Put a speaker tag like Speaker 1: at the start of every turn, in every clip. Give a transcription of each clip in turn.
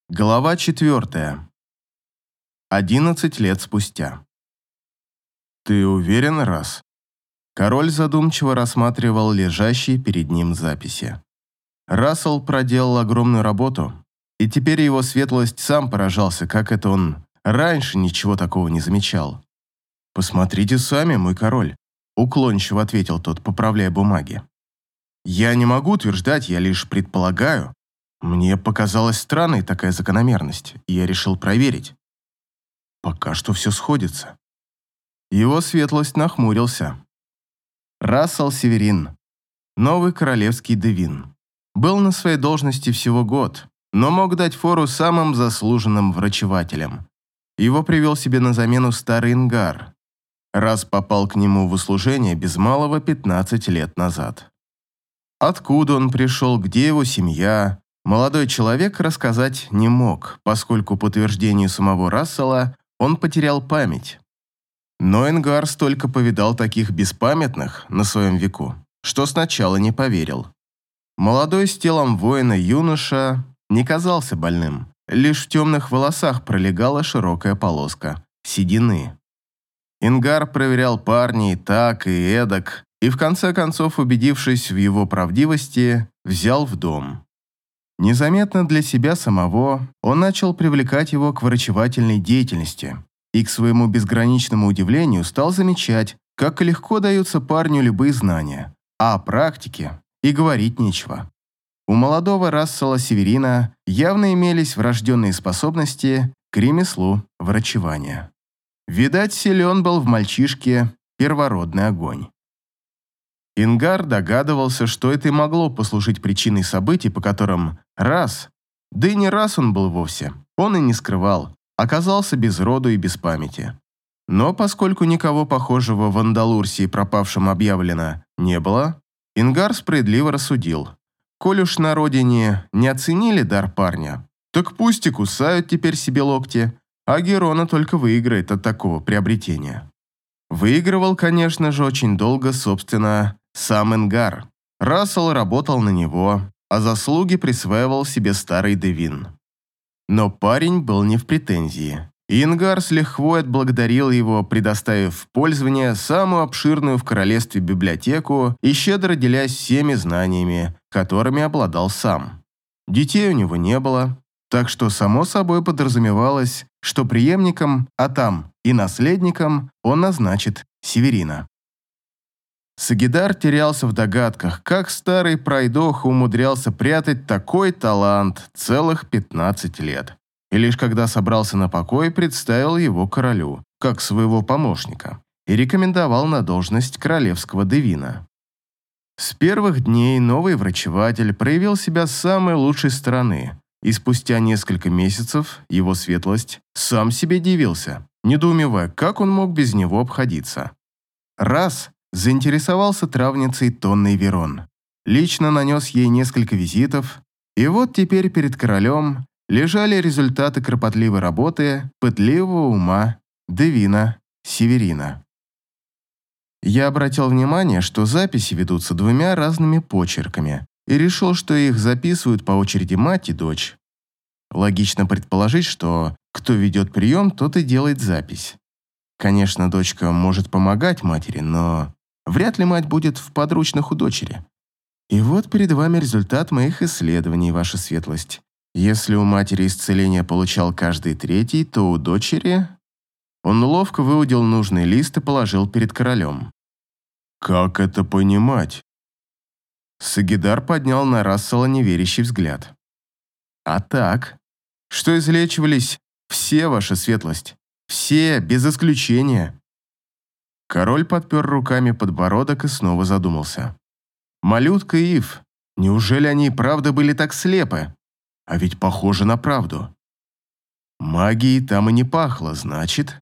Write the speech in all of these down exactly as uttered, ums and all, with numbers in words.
Speaker 1: Глава четвертая. Одиннадцать лет спустя. «Ты уверен, раз?» Король задумчиво рассматривал лежащие перед ним записи. Рассел проделал огромную работу, и теперь его светлость сам поражался, как это он раньше ничего такого не замечал. «Посмотрите сами, мой король», — уклончиво ответил тот, поправляя бумаги. «Я не могу утверждать, я лишь предполагаю. Мне показалась странной такая закономерность, и я решил проверить. Пока что все сходится». Его светлость нахмурился. Рассел Северин, новый королевский девин, был на своей должности всего год, но мог дать фору самым заслуженным врачевателям. Его привел себе на замену старый Ингар, раз попал к нему в услужение без малого пятнадцать лет назад. Откуда он пришел, где его семья, молодой человек рассказать не мог, поскольку, по утверждению самого Рассела, он потерял память. Но Ингар столько повидал таких беспамятных на своем веку, что сначала не поверил. Молодой с телом воина юноша не казался больным, лишь в темных волосах пролегала широкая полоска седины. Ингар проверял парней так и эдак, и в конце концов, убедившись в его правдивости, взял в дом. Незаметно для себя самого он начал привлекать его к врачевательной деятельности и, к своему безграничному удивлению, стал замечать, как легко даются парню любые знания, а о практике и говорить нечего. У молодого Рассела Северина явно имелись врожденные способности к ремеслу врачевания. Видать, силен был в мальчишке первородный огонь. Ингар догадывался, что это и могло послужить причиной событий, по которым раз, да и не раз он был вовсе, он и не скрывал, оказался без роду и без памяти. Но поскольку никого похожего в Андалурсии пропавшим объявлено не было, Ингар справедливо рассудил: коль уж на родине не оценили дар парня, так пусть и кусают теперь себе локти, а Герона только выиграет от такого приобретения. Выигрывал, конечно же, очень долго, собственно, сам Ингар. Рассел работал на него, а заслуги присваивал себе старый девин. Но парень был не в претензии, и Ингар с лихвой отблагодарил его, предоставив в пользование самую обширную в королевстве библиотеку и щедро делясь всеми знаниями, которыми обладал сам. Детей у него не было, так что само собой подразумевалось, что преемником, а там и наследником он назначит Северина. Сагидар терялся в догадках, как старый пройдоха умудрялся прятать такой талант целых пятнадцать лет. И лишь когда собрался на покой, представил его королю, как своего помощника, и рекомендовал на должность королевского девина. С первых дней новый врачеватель проявил себя с самой лучшей стороны, и спустя несколько месяцев его светлость сам себе дивился, недоумевая, как он мог без него обходиться. Раз заинтересовался травницей Тонной Верон, лично нанес ей несколько визитов, и вот теперь перед королем лежали результаты кропотливой работы пытливого ума девина Северина. Я обратил внимание, что записи ведутся двумя разными почерками, и решил, что их записывают по очереди мать и дочь. Логично предположить, что кто ведет прием, тот и делает запись. Конечно, дочка может помогать матери, но вряд ли мать будет в подручных у дочери. И вот перед вами результат моих исследований, ваша светлость. Если у матери исцеление получал каждый третий, то у дочери... Он ловко выудил нужный лист и положил перед королем. «Как это понимать?» Сагидар поднял на Рассела неверящий взгляд. «А так, что излечивались все, ваша светлость, все, без исключения». Король подпер руками подбородок и снова задумался. «Малютка и Ив, неужели они и правда были так слепы? А ведь похоже на правду. Магией там и не пахло, значит...»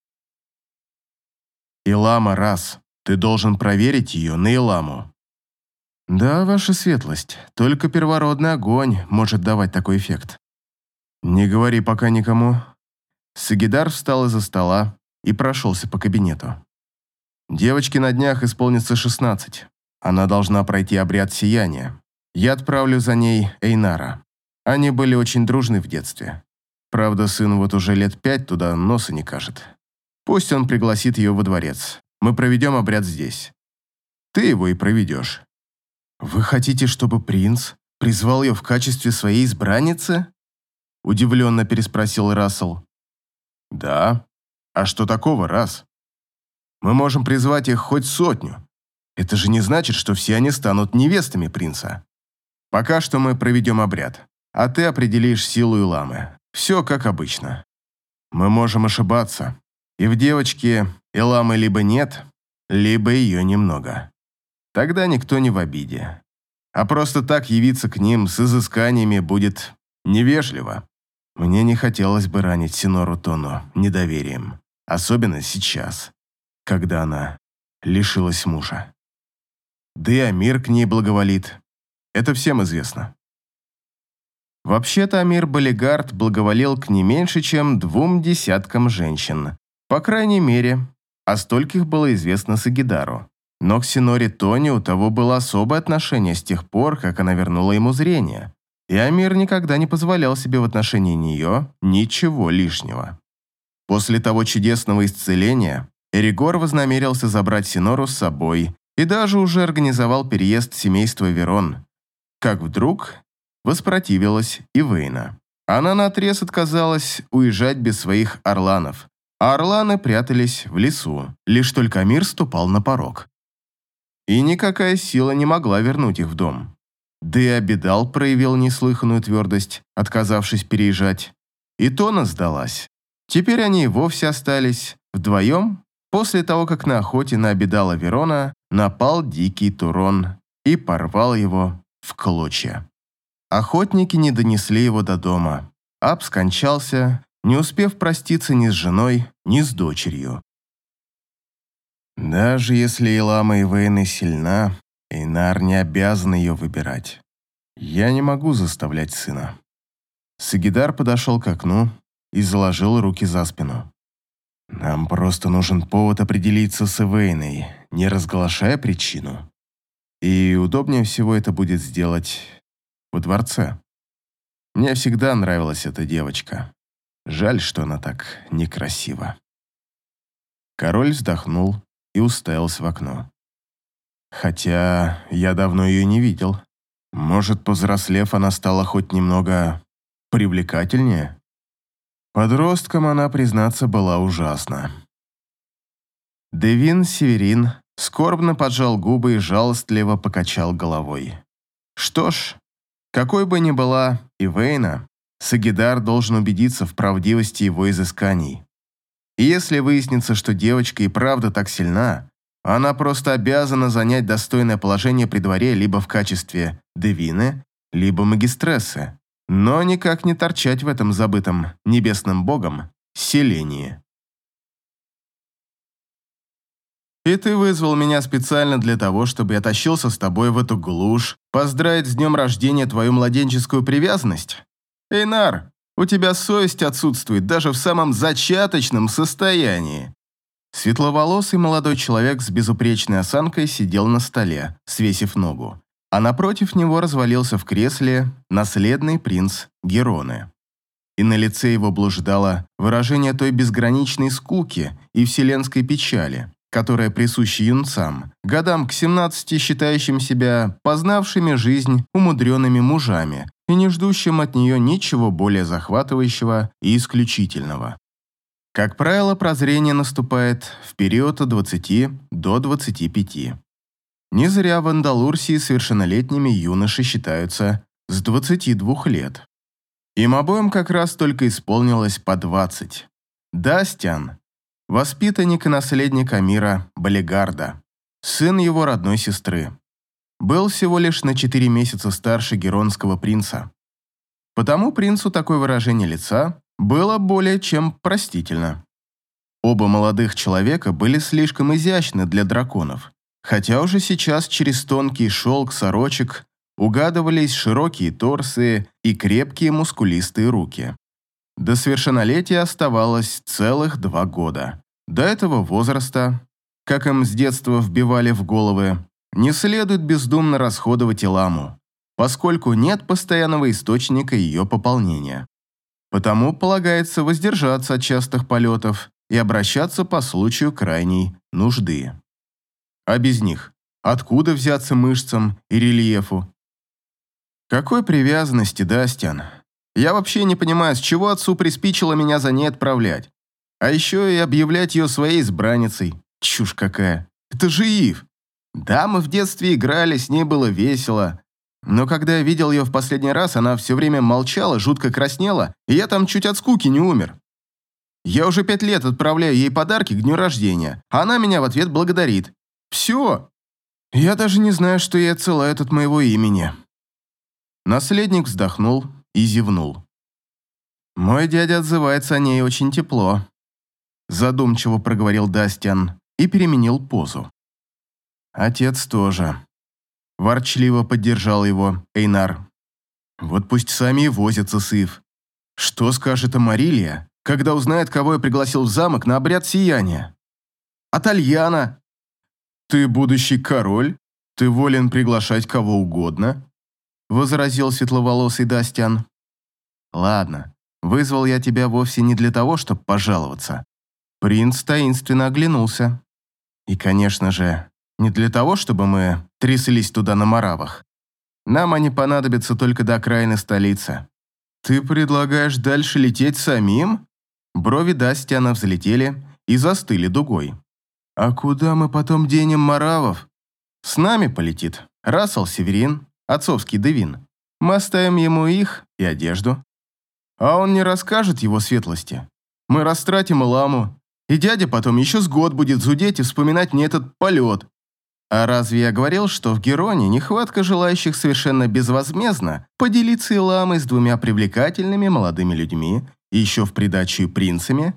Speaker 1: «Илама, раз, ты должен проверить ее на Иламу». «Да, ваша светлость, только первородный огонь может давать такой эффект». «Не говори пока никому». Сагидар встал из-за стола и прошелся по кабинету. «Девочке на днях исполнится шестнадцать. Она должна пройти обряд сияния. Я отправлю за ней Эйнара. Они были очень дружны в детстве. Правда, сын вот уже лет пять туда носа не кажет. Пусть он пригласит ее во дворец. Мы проведем обряд здесь. Ты его и проведешь». «Вы хотите, чтобы принц призвал ее в качестве своей избранницы?» Удивленно переспросил Рассел. «Да. А что такого, раз? Мы можем призвать их хоть сотню. Это же не значит, что все они станут невестами принца. Пока что мы проведем обряд, а ты определишь силу Иламы. Все как обычно. Мы можем ошибаться, и в девочке Иламы либо нет, либо ее немного. Тогда никто не в обиде. А просто так явиться к ним с изысканиями будет невежливо. Мне не хотелось бы ранить Синору Тону недоверием, особенно сейчас, когда она лишилась мужа. Да и Амир к ней благоволит. Это всем известно». Вообще-то Амир Балигард благоволил к не меньше, чем двум десяткам женщин. По крайней мере, о стольких было известно Сагидару. Но к Синоре Тони у того было особое отношение с тех пор, как она вернула ему зрение. И Амир никогда не позволял себе в отношении нее ничего лишнего. После того чудесного исцеления Эригор вознамерился забрать Синору с собой и даже уже организовал переезд семейства Верон. Как вдруг воспротивилась Ивейна. Она наотрез отказалась уезжать без своих орланов, а орланы прятались в лесу, лишь только Амир ступал на порог. И никакая сила не могла вернуть их в дом. Да и Абидал проявил неслыханную твердость, отказавшись переезжать. И Тона сдалась. Теперь они и вовсе остались вдвоем после того, как на охоте на Абидала Верона напал дикий Турон и порвал его в клочья. Охотники не донесли его до дома. Аб скончался, не успев проститься ни с женой, ни с дочерью. Даже если Илама Ивейны сильна, Эйнар не обязан ее выбирать. Я не могу заставлять сына. Сагидар подошел к окну и заложил руки за спину. Нам просто нужен повод определиться с Ивейной, не разглашая причину. И удобнее всего это будет сделать во дворце. Мне всегда нравилась эта девочка. Жаль, что она так некрасива. Король вздохнул и уставился в окно. Хотя я давно ее не видел. Может, повзрослев, она стала хоть немного привлекательнее? Подростком она, признаться, была ужасна. Девин Северин скорбно поджал губы и жалостливо покачал головой. Что ж, какой бы ни была Ивейна, Сагидар должен убедиться в правдивости его изысканий. И если выяснится, что девочка и правда так сильна, она просто обязана занять достойное положение при дворе либо в качестве девины, либо магистрессы, но никак не торчать в этом забытом небесным богом селении. И ты вызвал меня специально для того, чтобы я тащился с тобой в эту глушь, поздравить с днем рождения твою младенческую привязанность? Эйнар, у тебя совесть отсутствует даже в самом зачаточном состоянии. Светловолосый молодой человек с безупречной осанкой сидел на столе, свесив ногу, а напротив него развалился в кресле наследный принц Героны. И на лице его блуждало выражение той безграничной скуки и вселенской печали, которая присуща юнцам, годам к семнадцати считающим себя познавшими жизнь умудренными мужами и не ждущим от нее ничего более захватывающего и исключительного. Как правило, прозрение наступает в период от двадцати до двадцати пяти. Не зря в Андалурсии совершеннолетними юноши считаются с двадцати двух лет. Им обоим как раз только исполнилось по двадцать. Дастян – воспитанник и наследник Амира Балигарда, сын его родной сестры. Был всего лишь на четыре месяца старше геронского принца. Потому принцу такое выражение лица было более чем простительно. Оба молодых человека были слишком изящны для драконов, хотя уже сейчас через тонкий шелк сорочек угадывались широкие торсы и крепкие мускулистые руки. До совершеннолетия оставалось целых два года. До этого возраста, как им с детства вбивали в головы, не следует бездумно расходовать Иламу, поскольку нет постоянного источника ее пополнения. Потому полагается воздержаться от частых полетов и обращаться по случаю крайней нужды. А без них откуда взяться мышцам и рельефу? Какой привязанности, Дастиан? Я вообще не понимаю, с чего отцу приспичило меня за ней отправлять. А еще и объявлять ее своей избранницей. Чушь какая. Это же Ив. Да, мы в детстве играли, с ней было весело. Но когда я видел ее в последний раз, она все время молчала, жутко краснела, и я там чуть от скуки не умер. Я уже пять лет отправляю ей подарки к дню рождения, а она меня в ответ благодарит. Все. Я даже не знаю, что ей отсылают от моего имени. Наследник вздохнул и зевнул. Мой дядя отзывается о ней очень тепло. Задумчиво проговорил Дастиан и переменил позу. Отец тоже. Ворчливо поддержал его Эйнар. Вот пусть сами и возятся с Ив. Что скажет Амарилья, когда узнает, кого я пригласил в замок на обряд сияния? А Тальяна? Ты будущий король? Ты волен приглашать кого угодно? Возразил светловолосый Дастиан. Ладно, вызвал я тебя вовсе не для того, чтобы пожаловаться. Принц таинственно оглянулся. И, конечно же, не для того, чтобы мы тряслись туда на маравах. Нам они понадобятся только до окраины столицы. Ты предлагаешь дальше лететь самим? Брови Дастиана взлетели и застыли дугой. А куда мы потом денем маравов? С нами полетит Рассел Северин, отцовский Девин. Мы оставим ему их и одежду. А он не расскажет его светлости. Мы растратим ламу, и дядя потом еще с год будет зудеть и вспоминать мне этот полет. А разве я говорил, что в Героне нехватка желающих совершенно безвозмездно поделиться иламой с двумя привлекательными молодыми людьми и еще в придачу и принцами?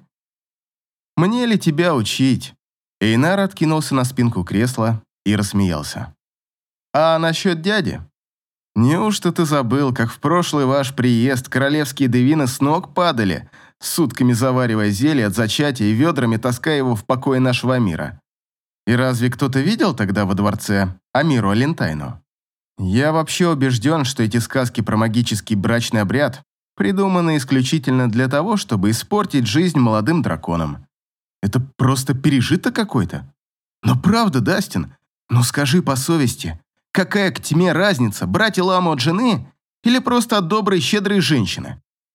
Speaker 1: Мне ли тебя учить? Эйнар откинулся на спинку кресла и рассмеялся. А насчет дяди? Неужто ты забыл, как в прошлый ваш приезд королевские девины с ног падали, сутками заваривая зелье от зачатия и ведрами таская его в покое нашего мира? И разве кто-то видел тогда во дворце Амиру Алентайну? Я вообще убежден, что эти сказки про магический брачный обряд придуманы исключительно для того, чтобы испортить жизнь молодым драконам. Это просто пережиток какой-то. Но правда, Дастин, ну скажи по совести, какая к тьме разница, брать иламу от жены или просто от доброй, щедрой женщины?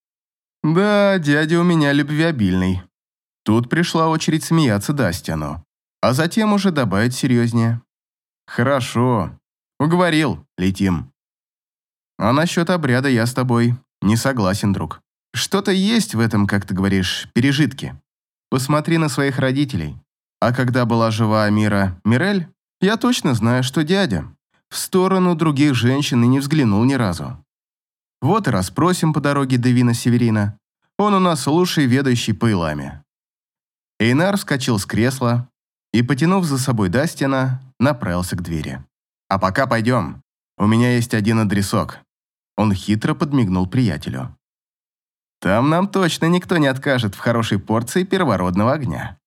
Speaker 1: Да, дядя у меня любвеобильный. Тут пришла очередь смеяться Дастиану, а затем уже добавить серьезнее. Хорошо, уговорил, летим. А насчет обряда я с тобой не согласен, друг. Что-то есть в этом, как ты говоришь, пережитки. Посмотри на своих родителей. А когда была жива Амира Мирель, я точно знаю, что дядя в сторону других женщин и не взглянул ни разу. Вот и расспросим по дороге Девина Северина. Он у нас лучший ведающий по иламе. Эйнар вскочил с кресла и, потянув за собой Дастиана, направился к двери. «А пока пойдем. У меня есть один адресок». Он хитро подмигнул приятелю. «Там нам точно никто не откажет в хорошей порции первородного огня».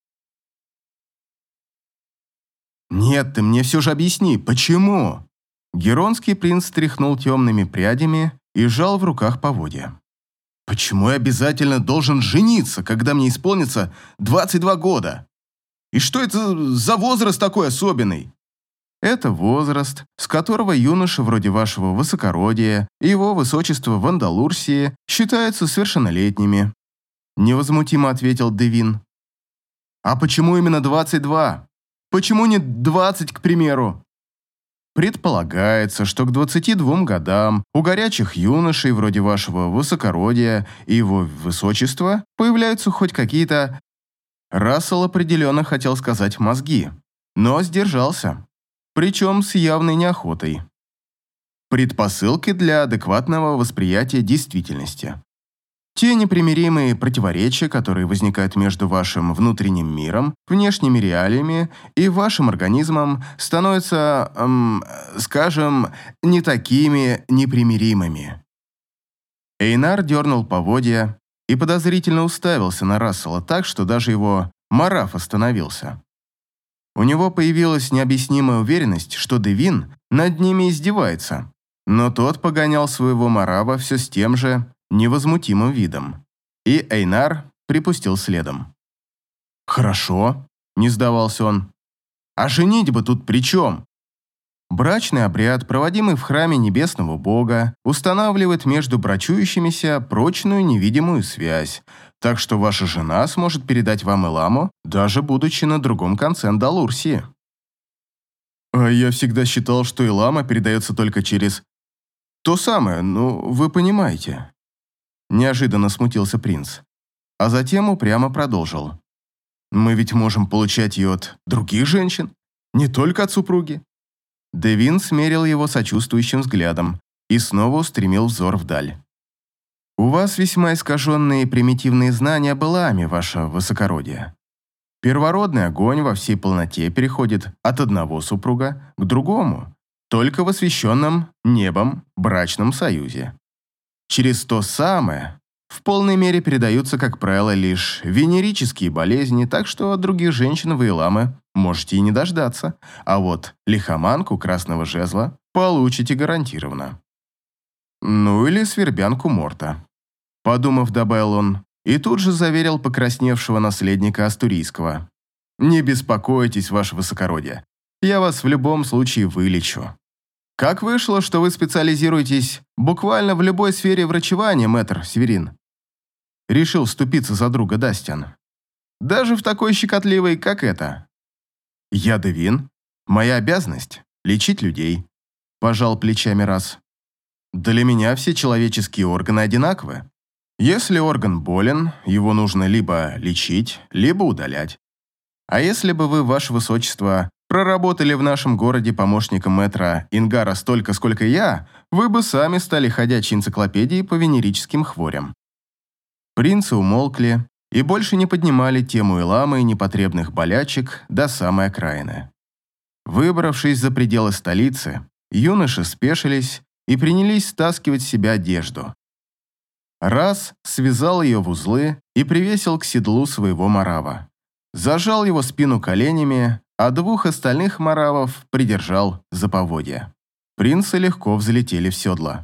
Speaker 1: «Нет, ты мне все же объясни, почему?» Геронский принц стряхнул темными прядями и сжал в руках поводья. «Почему я обязательно должен жениться, когда мне исполнится двадцать два года? И что это за возраст такой особенный?» «Это возраст, с которого юноши вроде вашего высокородия и его высочества в Андалурсии считаются совершеннолетними», невозмутимо ответил Девин. «А почему именно двадцать два? Почему не двадцать, к примеру?» Предполагается, что к двадцати двум годам у горячих юношей вроде вашего высокородия и его высочества появляются хоть какие-то... Рассел определенно хотел сказать мозги, но сдержался, причем с явной неохотой. Предпосылки для адекватного восприятия действительности. Те непримиримые противоречия, которые возникают между вашим внутренним миром, внешними реалиями и вашим организмом, становятся, эм, скажем, не такими непримиримыми. Эйнар дернул поводья и подозрительно уставился на Рассела так, что даже его мараф остановился. У него появилась необъяснимая уверенность, что Девин над ними издевается, но тот погонял своего мараба все с тем же невозмутимым видом. и Эйнар припустил следом. «Хорошо», — не сдавался он. «А женитьба тут при чем?» Брачный обряд, проводимый в храме небесного бога, устанавливает между брачующимися прочную невидимую связь, так что ваша жена сможет передать вам Эламу, даже будучи на другом конце Андалурсии. А я всегда считал, что Элама передается только через... То самое, ну, вы понимаете. Неожиданно смутился принц, а затем упрямо продолжил. Мы ведь можем получать ее от других женщин, не только от супруги. Девин смерил его сочувствующим взглядом и снова устремил взор вдаль. «У вас весьма искаженные и примитивные знания об Эламе, ваше высокородие. Первородный огонь во всей полноте переходит от одного супруга к другому, только в освященном небом брачном союзе. Через то самое в полной мере передаются, как правило, лишь венерические болезни, так что от других женщин вы Эламы можете и не дождаться, а вот лихоманку красного жезла получите гарантированно. Ну или свербянку Морта», — подумав, добавил он, и тут же заверил покрасневшего наследника Астурийского. «Не беспокойтесь, ваше высокородие, я вас в любом случае вылечу. Как вышло, что вы специализируетесь буквально в любой сфере врачевания, мэтр Северин?» Решил вступиться за друга Дастиан. «Даже в такой щекотливой, как это». «Я Девин. Моя обязанность – лечить людей», – пожал плечами Раз. «Для меня все человеческие органы одинаковы. Если орган болен, его нужно либо лечить, либо удалять. А если бы вы, ваше высочество, проработали в нашем городе помощником мэтра Ингара столько, сколько я, вы бы сами стали ходячей энциклопедией по венерическим хворям». Принцы умолкли и больше не поднимали тему Эламы и непотребных болячек до самой окраины. Выбравшись за пределы столицы, юноши спешились и принялись стаскивать с себя одежду. Раз связал ее в узлы и привесил к седлу своего марава. Зажал его спину коленями, а двух остальных маравов придержал за поводья. Принцы легко взлетели в седла.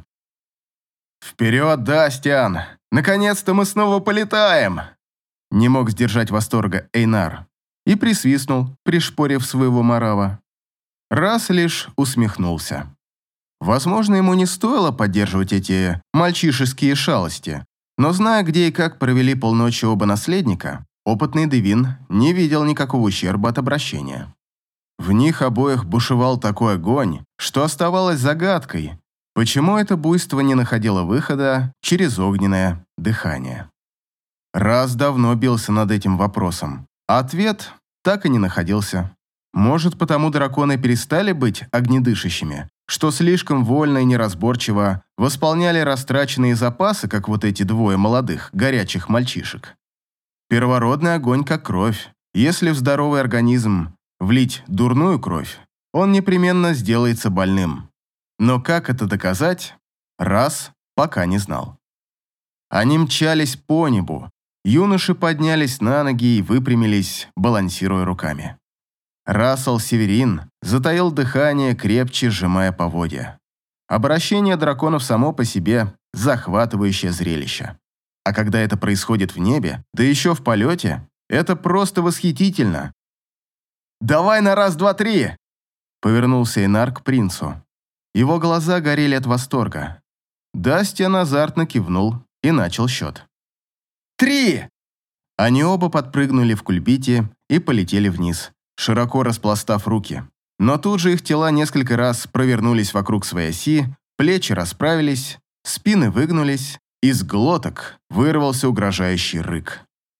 Speaker 1: «Вперед, Дастиан! Наконец-то мы снова полетаем!» Не мог сдержать восторга Эйнар и присвистнул, пришпорив своего марава. Раз лишь усмехнулся. Возможно, ему не стоило поддерживать эти мальчишеские шалости, но зная, где и как провели полночи оба наследника, опытный Девин не видел никакого ущерба от обращения. В них обоих бушевал такой огонь, что оставалось загадкой, почему это буйство не находило выхода через огненное дыхание. Раз давно бился над этим вопросом, а ответ так и не находился. Может, потому драконы перестали быть огнедышащими, что слишком вольно и неразборчиво восполняли растраченные запасы, как вот эти двое молодых, горячих мальчишек. Первородный огонь как кровь. Если в здоровый организм влить дурную кровь, он непременно сделается больным. Но как это доказать, Раз пока не знал. Они мчались по небу. Юноши поднялись на ноги и выпрямились, балансируя руками. Рассел Северин затаил дыхание, крепче сжимая поводья. Обращение драконов само по себе – захватывающее зрелище. А когда это происходит в небе, да еще в полете, это просто восхитительно. «Давай на раз, два, три!» – повернулся Эйнар к принцу. Его глаза горели от восторга. Дастиан азартно кивнул и начал счет. «Три!» Они оба подпрыгнули в кульбите и полетели вниз, широко распластав руки. Но тут же их тела несколько раз провернулись вокруг своей оси, плечи расправились, спины выгнулись, из глоток вырвался угрожающий рык.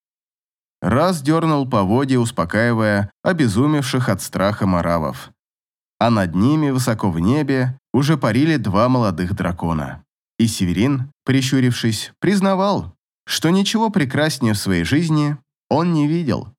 Speaker 1: Раз дернул поводья, успокаивая обезумевших от страха маравов. А над ними, высоко в небе, уже парили два молодых дракона. И Северин, прищурившись, признавал, что ничего прекраснее в своей жизни он не видел.